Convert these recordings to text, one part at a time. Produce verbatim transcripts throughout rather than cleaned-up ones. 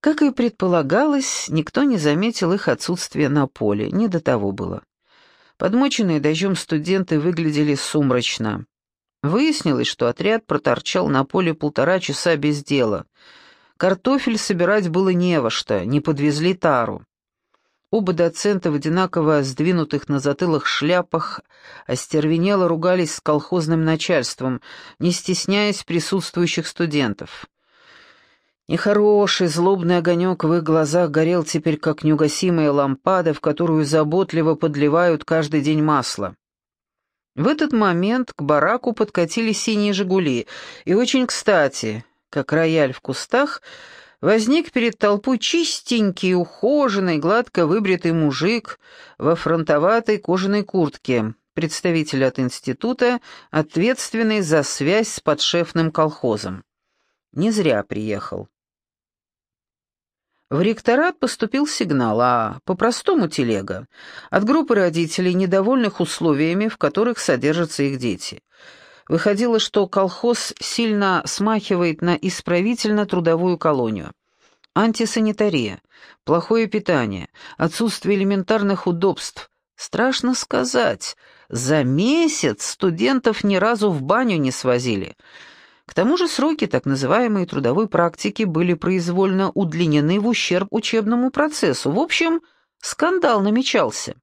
Как и предполагалось, никто не заметил их отсутствия на поле, не до того было. Подмоченные дождем студенты выглядели сумрачно. Выяснилось, что отряд проторчал на поле полтора часа без дела. Картофель собирать было не во что, не подвезли тару. Оба доцента в одинаково сдвинутых на затылах шляпах остервенело ругались с колхозным начальством, не стесняясь присутствующих студентов. Нехороший злобный огонек в их глазах горел теперь, как неугасимая лампада, в которую заботливо подливают каждый день масло. В этот момент к бараку подкатили синие «Жигули», и очень кстати, как рояль в кустах, возник перед толпой чистенький, ухоженный, гладко выбритый мужик во фронтоватой кожаной куртке, представитель от института, ответственный за связь с подшефным колхозом. Не зря приехал. В ректорат поступил сигнал, а по-простому телега, от группы родителей, недовольных условиями, в которых содержатся их дети. Выходило, что колхоз сильно смахивает на исправительно-трудовую колонию. Антисанитария, плохое питание, отсутствие элементарных удобств. Страшно сказать, за месяц студентов ни разу в баню не свозили. К тому же сроки так называемой трудовой практики были произвольно удлинены в ущерб учебному процессу. В общем, скандал намечался.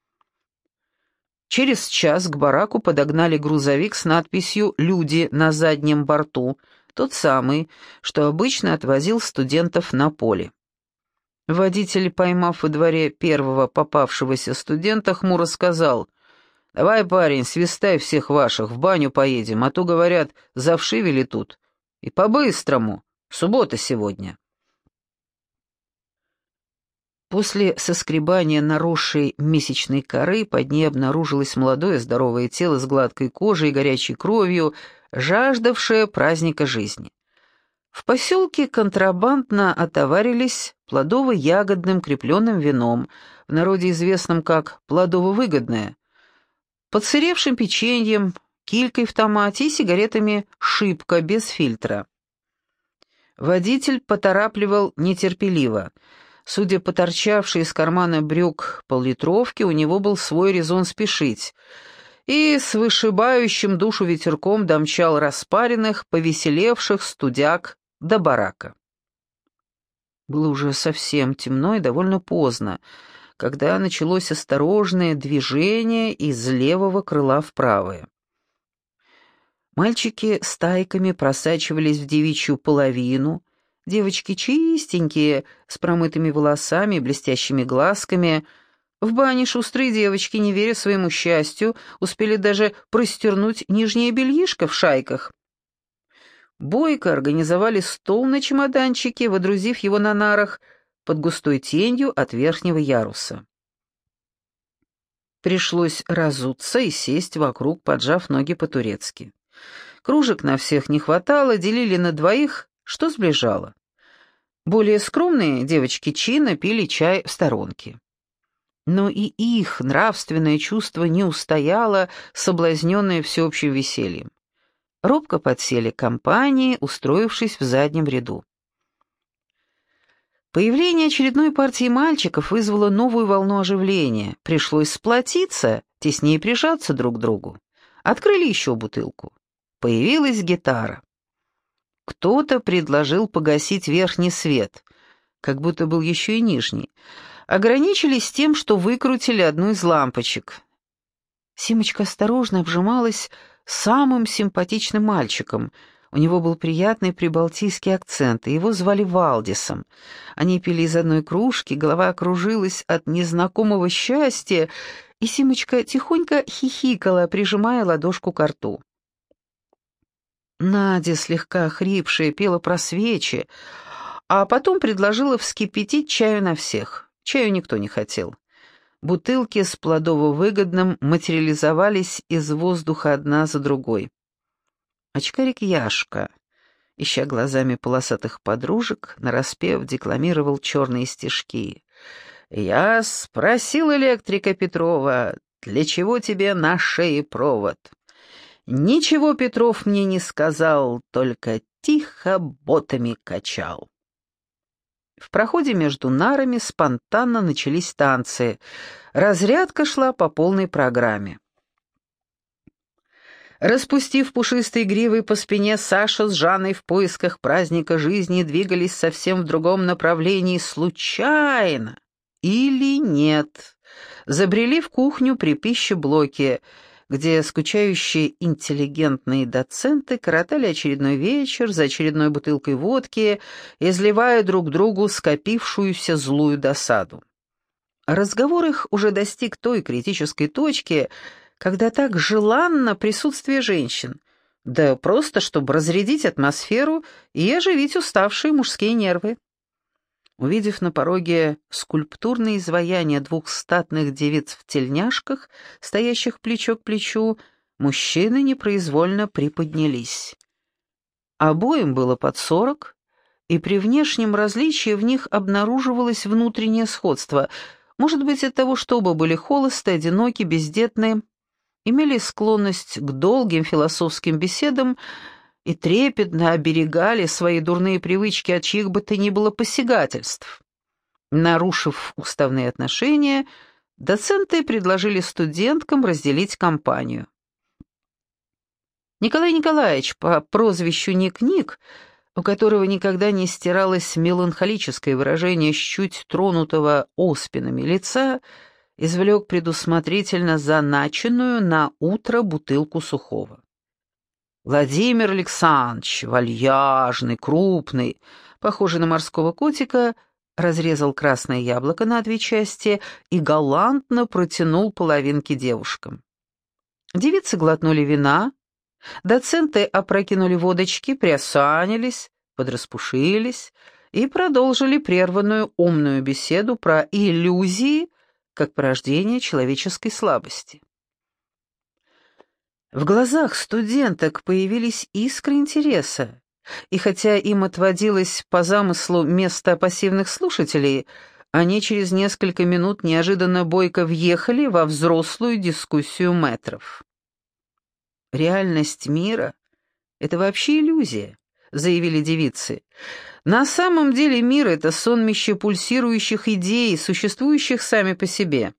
Через час к бараку подогнали грузовик с надписью «Люди» на заднем борту, тот самый, что обычно отвозил студентов на поле. Водитель, поймав во дворе первого попавшегося студента, хмуро сказал: «Давай, парень, свистай всех ваших, в баню поедем, а то, говорят, завшивели тут. И по-быстрому, суббота сегодня». После соскребания наросшей месячной коры под ней обнаружилось молодое здоровое тело с гладкой кожей и горячей кровью, жаждавшее праздника жизни. В поселке контрабандно отоварились плодово-ягодным крепленным вином, в народе известным как плодово-выгодное, подсыревшим печеньем, килькой в томате и сигаретами «Шипко» без фильтра. Водитель поторапливал нетерпеливо. Судя по торчавшей из кармана брюк поллитровки, у него был свой резон спешить, и с вышибающим душу ветерком домчал распаренных, повеселевших студяк до барака. Было уже совсем темно и довольно поздно, когда началось осторожное движение из левого крыла в правое. Мальчики стайками просачивались в девичью половину, девочки чистенькие, с промытыми волосами и блестящими глазками. В бане шустрые девочки, не веря своему счастью, успели даже простернуть нижнее бельишко в шайках. Бойко организовали стол на чемоданчике, водрузив его на нарах под густой тенью от верхнего яруса. Пришлось разуться и сесть вокруг, поджав ноги по-турецки. Кружек на всех не хватало, делили на двоих, что сближало. Более скромные девочки чина пили чай в сторонке. Но и их нравственное чувство не устояло, соблазненное всеобщим весельем. Робко подсели к компании, устроившись в заднем ряду. Появление очередной партии мальчиков вызвало новую волну оживления. Пришлось сплотиться, теснее прижаться друг к другу. Открыли еще бутылку. Появилась гитара. Кто-то предложил погасить верхний свет, как будто был еще и нижний. Ограничились тем, что выкрутили одну из лампочек. Симочка осторожно обжималась самым симпатичным мальчиком. У него был приятный прибалтийский акцент, и его звали Валдисом. Они пили из одной кружки, голова окружилась от незнакомого счастья, и Симочка тихонько хихикала, прижимая ладошку к рту. Надя, слегка охрипшая, пела про свечи, а потом предложила вскипятить чаю на всех. Чаю никто не хотел. Бутылки с плодово-выгодным материализовались из воздуха одна за другой. Очкарик Яшка, ища глазами полосатых подружек, нараспев декламировал черные стишки. «Я спросил электрика Петрова, для чего тебе на шее провод? Ничего Петров мне не сказал, только тихо ботами качал». В проходе между нарами спонтанно начались танцы. Разрядка шла по полной программе. Распустив пушистые гривы по спине, Саша с Жанной в поисках праздника жизни двигались совсем в другом направлении, случайно или нет. Забрели в кухню при пищеблоке, где скучающие интеллигентные доценты коротали очередной вечер за очередной бутылкой водки, изливая друг другу скопившуюся злую досаду. Разговор их уже достиг той критической точки, когда так желанно присутствие женщин, да просто чтобы разрядить атмосферу и оживить уставшие мужские нервы. Увидев на пороге скульптурное изваяние двух статных девиц в тельняшках, стоящих плечо к плечу, мужчины непроизвольно приподнялись. Обоим было под сорок, и при внешнем различии в них обнаруживалось внутреннее сходство. Может быть, от того, что оба были холосты, одиноки, бездетные, имели склонность к долгим философским беседам и трепетно оберегали свои дурные привычки от чьих бы то ни было посягательств. Нарушив уставные отношения, доценты предложили студенткам разделить компанию. Николай Николаевич по прозвищу Ник-Ник, у которого никогда не стиралось меланхолическое выражение с чуть тронутого оспинами лица, извлек предусмотрительно заначенную на утро бутылку сухого. Владимир Александрович, вальяжный, крупный, похожий на морского котика, разрезал красное яблоко на две части и галантно протянул половинки девушкам. Девицы глотнули вина, доценты опрокинули водочки, приосанились, подраспушились и продолжили прерванную умную беседу про иллюзии как порождение человеческой слабости. В глазах студенток появились искры интереса, и хотя им отводилось по замыслу место пассивных слушателей, они через несколько минут неожиданно бойко въехали во взрослую дискуссию мэтров. «Реальность мира — это вообще иллюзия», — заявили девицы. «На самом деле мир — это сонмище пульсирующих идей, существующих сами по себе.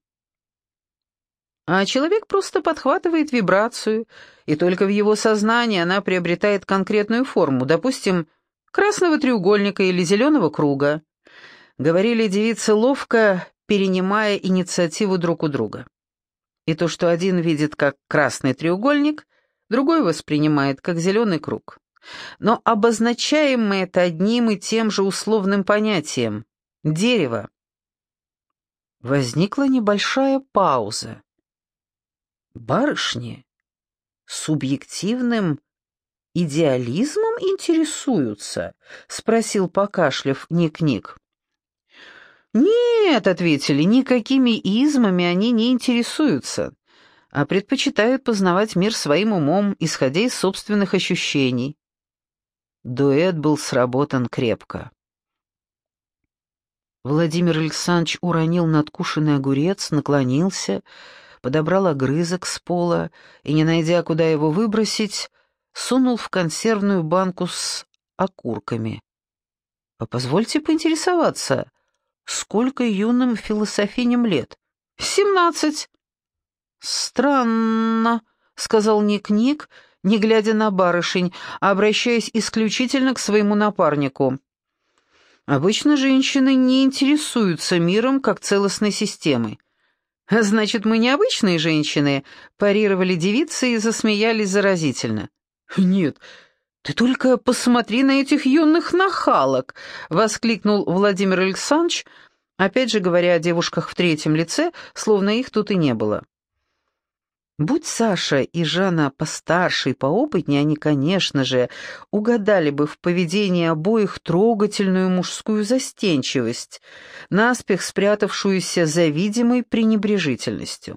А человек просто подхватывает вибрацию, и только в его сознании она приобретает конкретную форму, допустим, красного треугольника или зеленого круга», — говорили девицы, ловко перенимая инициативу друг у друга. И то, что один видит как красный треугольник, другой воспринимает как зеленый круг. Но обозначаем мы это одним и тем же условным понятием — дерево. Возникла небольшая пауза. «Барышни субъективным идеализмом интересуются?» — спросил, покашляв, Ник-Ник. «Нет», — ответили, — «никакими измами они не интересуются, а предпочитают познавать мир своим умом, исходя из собственных ощущений». Дуэт был сработан крепко. Владимир Александрович уронил надкушенный огурец, наклонился, подобрал огрызок с пола и, не найдя, куда его выбросить, сунул в консервную банку с окурками. «А позвольте поинтересоваться, сколько юным философиням лет?» «Семнадцать». «Странно», — сказал Ник-Ник, не глядя на барышень, а обращаясь исключительно к своему напарнику. «Обычно женщины не интересуются миром как целостной системой». «Значит, мы необычные женщины?» — парировали девицы и засмеялись заразительно. «Нет, ты только посмотри на этих юных нахалок!» — воскликнул Владимир Александрович, опять же говоря о девушках в третьем лице, словно их тут и не было. Будь Саша и Жанна постарше и поопытнее, они, конечно же, угадали бы в поведении обоих трогательную мужскую застенчивость, наспех спрятавшуюся за видимой пренебрежительностью.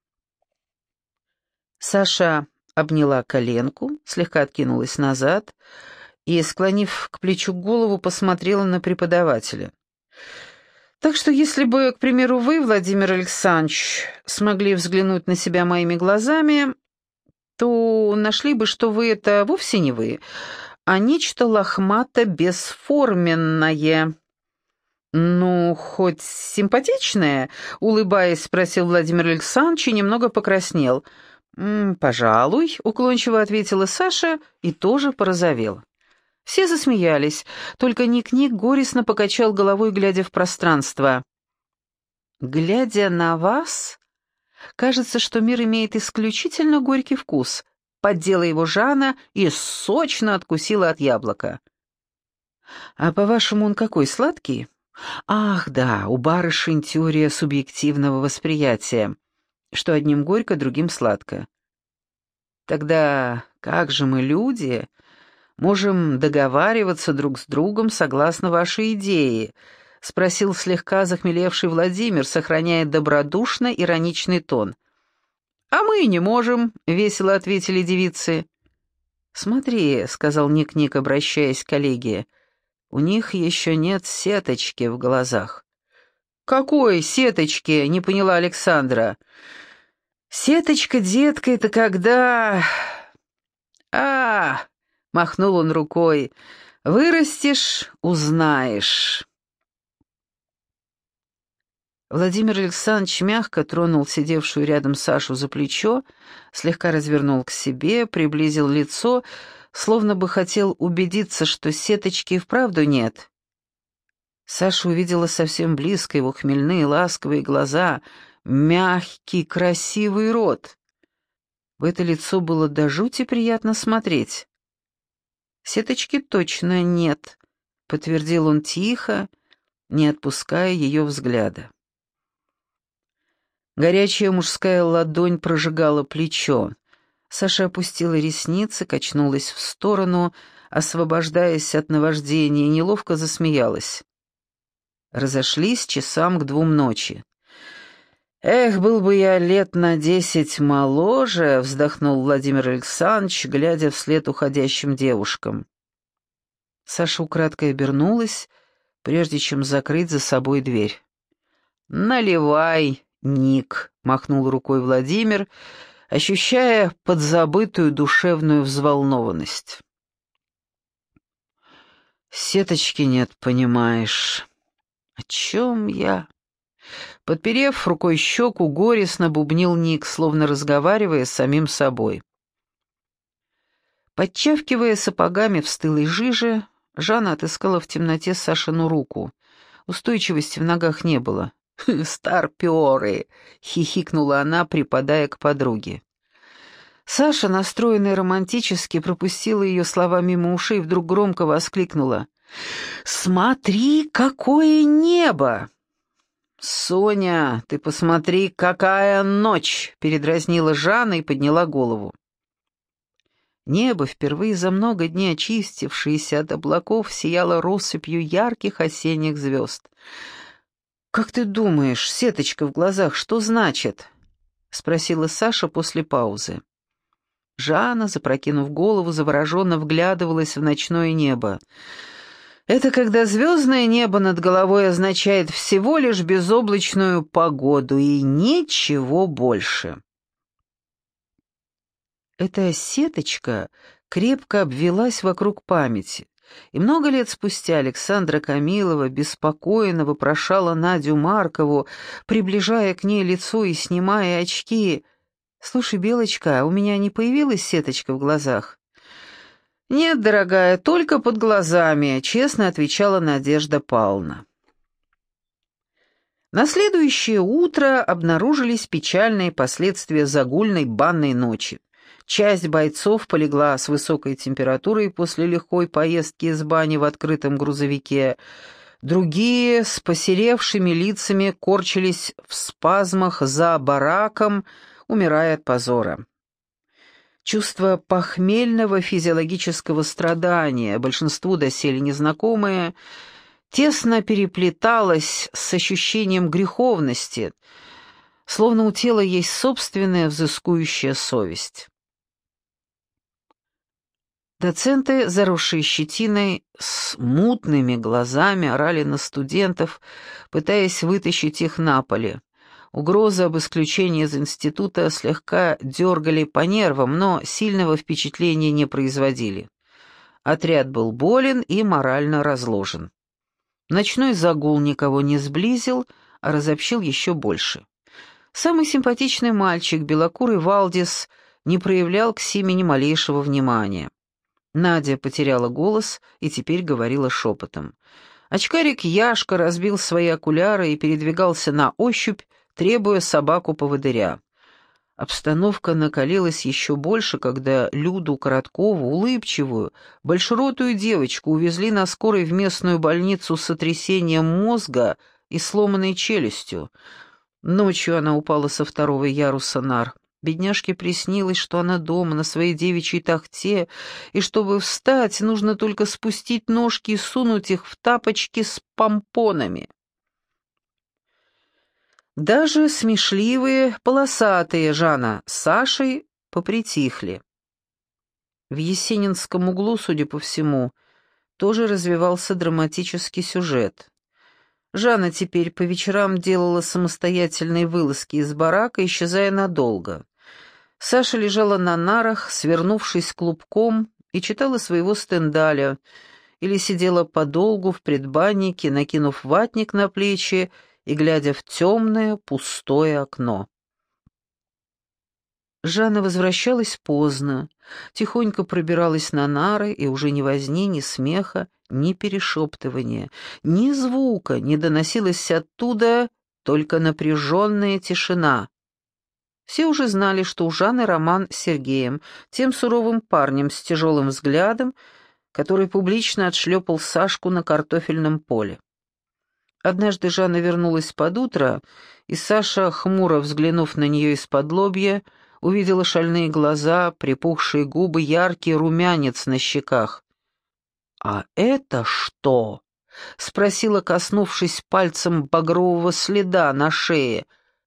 Саша обняла коленку, слегка откинулась назад и, склонив к плечу голову, посмотрела на преподавателя. Так что если бы, к примеру, вы, Владимир Александрович, смогли взглянуть на себя моими глазами, то нашли бы, что вы — это вовсе не вы, а нечто лохмато-бесформенное. «Ну, хоть симпатичная?» — улыбаясь, спросил Владимир Александрович и немного покраснел. «М, «Пожалуй», — уклончиво ответила Саша и тоже порозовела. Все засмеялись, только Ник-Ник горестно покачал головой, глядя в пространство. «Глядя на вас, кажется, что мир имеет исключительно горький вкус», — поддела его Жанна и сочно откусила от яблока. «А по-вашему, он какой, сладкий?» «Ах, да, у барышень теория субъективного восприятия, что одним горько, другим сладко. Тогда как же мы, люди, можем договариваться друг с другом согласно вашей идее?» — спросил слегка захмелевший Владимир, сохраняя добродушно-ироничный тон. «А мы и не можем», — весело ответили девицы. «Смотри», — сказал Ник-Ник, обращаясь к коллеге, — «у них еще нет сеточки в глазах». «Какой сеточки?» — не поняла Александра. «Сеточка, детка, это когда...» «А, — махнул он рукой, — вырастешь — узнаешь». Владимир Александрович мягко тронул сидевшую рядом Сашу за плечо, слегка развернул к себе, приблизил лицо, словно бы хотел убедиться, что сеточки и вправду нет. Саша увидела совсем близко его хмельные ласковые глаза, мягкий красивый рот. В это лицо было до жути приятно смотреть. «Сеточки точно нет», — подтвердил он тихо, не отпуская ее взгляда. Горячая мужская ладонь прожигала плечо. Саша опустила ресницы, качнулась в сторону, освобождаясь от наваждения, и неловко засмеялась. Разошлись часам к двум ночи. «Эх, был бы я лет на десять моложе», — вздохнул Владимир Александрович, глядя вслед уходящим девушкам. Саша украдкой обернулась, прежде чем закрыть за собой дверь. «Наливай, Ник», — махнул рукой Владимир, ощущая подзабытую душевную взволнованность. «Сеточки нет, понимаешь. О чем я?» Подперев рукой щеку, горестно бубнил Ник, словно разговаривая с самим собой. Подчавкивая сапогами в стылой жиже, Жанна отыскала в темноте Сашину руку. Устойчивости в ногах не было. «Старпёры!» — хихикнула она, припадая к подруге. Саша, настроенная романтически, пропустила ее слова мимо ушей и вдруг громко воскликнула. «Смотри, какое небо!» «Соня, ты посмотри, какая ночь!» — передразнила Жанна и подняла голову. Небо, впервые за много дней очистившееся от облаков, сияло россыпью ярких осенних звезд. «Как ты думаешь, сеточка в глазах, что значит?» — спросила Саша после паузы. Жанна, запрокинув голову, завороженно вглядывалась в ночное небо. «Это когда звездное небо над головой означает всего лишь безоблачную погоду и ничего больше». Эта сеточка крепко обвелась вокруг памяти, и много лет спустя Александра Камилова беспокойно вопрошала Надю Маркову, приближая к ней лицо и снимая очки. «Слушай, Белочка, у меня не появилась сеточка в глазах?» «Нет, дорогая, только под глазами», — честно отвечала Надежда Павловна. На следующее утро обнаружились печальные последствия загульной банной ночи. Часть бойцов полегла с высокой температурой после легкой поездки из бани в открытом грузовике. Другие с посеревшими лицами корчились в спазмах за бараком, умирая от позора. Чувство похмельного физиологического страдания, большинству доселе незнакомое, тесно переплеталось с ощущением греховности, словно у тела есть собственная взыскующая совесть. Доценты, заросшие щетиной, с мутными глазами орали на студентов, пытаясь вытащить их на поле. Угрозы об исключении из института слегка дергали по нервам, но сильного впечатления не производили. Отряд был болен и морально разложен. Ночной загул никого не сблизил, а разобщил еще больше. Самый симпатичный мальчик, белокурый Валдис, не проявлял к Симе ни малейшего внимания. Надя потеряла голос и теперь говорила шепотом. Очкарик Яшка разбил свои окуляры и передвигался на ощупь, требуя собаку-поводыря. Обстановка накалилась еще больше, когда Люду Короткову, улыбчивую, большеротую девочку, увезли на скорой в местную больницу с сотрясением мозга и сломанной челюстью. Ночью она упала со второго яруса нар. Бедняжке приснилось, что она дома, на своей девичьей тахте, и чтобы встать, нужно только спустить ножки и сунуть их в тапочки с помпонами. Даже смешливые, полосатые Жанна с Сашей попритихли. В Есенинском углу, судя по всему, тоже развивался драматический сюжет. Жанна теперь по вечерам делала самостоятельные вылазки из барака, исчезая надолго. Саша лежала на нарах, свернувшись клубком, и читала своего Стендаля, или сидела подолгу в предбаннике, накинув ватник на плечи и глядя в темное, пустое окно. Жанна возвращалась поздно, тихонько пробиралась на нары, и уже ни возни, ни смеха, ни перешептывания, ни звука не доносилось оттуда, только напряженная тишина. Все уже знали, что у Жанны роман с Сергеем, тем суровым парнем с тяжелым взглядом, который публично отшлепал Сашку на картофельном поле. Однажды Жанна вернулась под утро, и Саша, хмуро взглянув на нее из-под лобья, увидела шальные глаза, припухшие губы, яркий румянец на щеках. «А это что?» — спросила, коснувшись пальцем багрового следа на шее.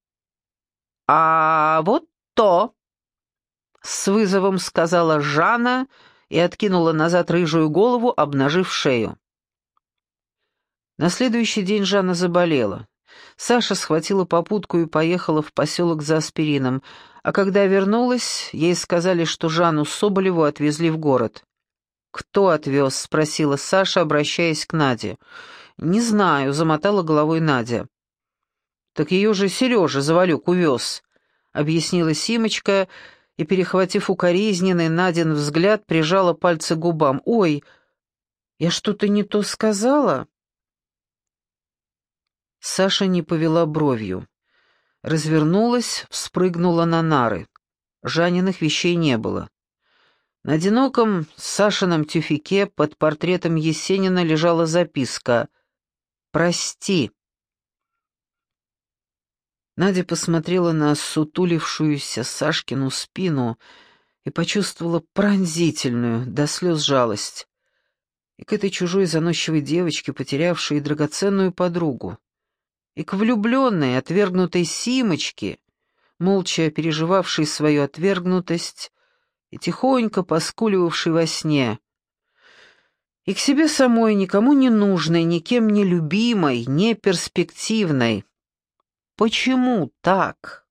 «А вот то!» — с вызовом сказала Жанна и откинула назад рыжую голову, обнажив шею. На следующий день Жанна заболела. Саша схватила попутку и поехала в поселок за аспирином, а когда вернулась, ей сказали, что Жанну Соболеву отвезли в город. «Кто отвез?» — спросила Саша, обращаясь к Наде. «Не знаю», — замотала головой Надя. «Так ее же Сережа Завалюк увез», — объяснила Симочка, и, перехватив укоризненный Надин взгляд, прижала пальцы к губам. «Ой, я что-то не то сказала?» Саша не повела бровью. Развернулась, вспрыгнула на нары. Жаниных вещей не было. На одиноком Сашином тюфяке под портретом Есенина лежала записка «Прости». Надя посмотрела на сутулившуюся Сашкину спину и почувствовала пронзительную, до слез жалость. И к этой чужой заносчивой девочке, потерявшей драгоценную подругу, и к влюбленной, отвергнутой Симочке, молча переживавшей свою отвергнутость и тихонько поскуливавшей во сне, и к себе самой, никому не нужной, никем не любимой, не перспективной. Почему так?